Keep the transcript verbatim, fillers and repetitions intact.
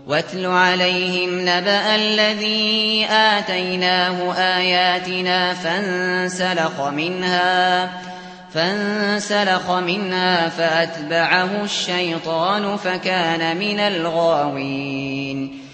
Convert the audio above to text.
واتل عليهم نبأ الذي آتيناه آياتنا فانسلخ منها فانسلخ منها فأتبعه الشيطان فكان من الغاوين